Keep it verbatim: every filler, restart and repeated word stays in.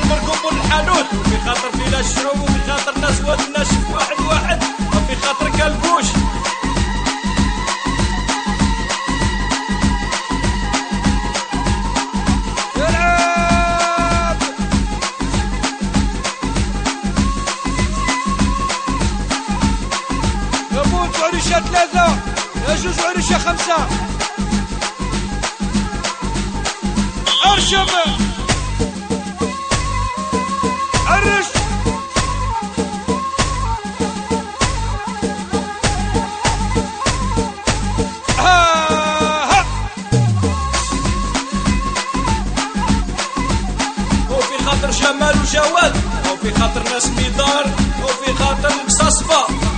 خاطر كوبون الحانوت، وفي خاطر فيلا الشروب، وفي خاطر ناس واد ناشف واحد واحد، وفي خاطر كلبوش. عريشة ثلاثة، يا جوج عريشة خمسة. أرشم عرش ها ها. وفي خاطر جمال وجواد، وفي خاطر ناس ميدار، وفي خاطر مقصاصفة.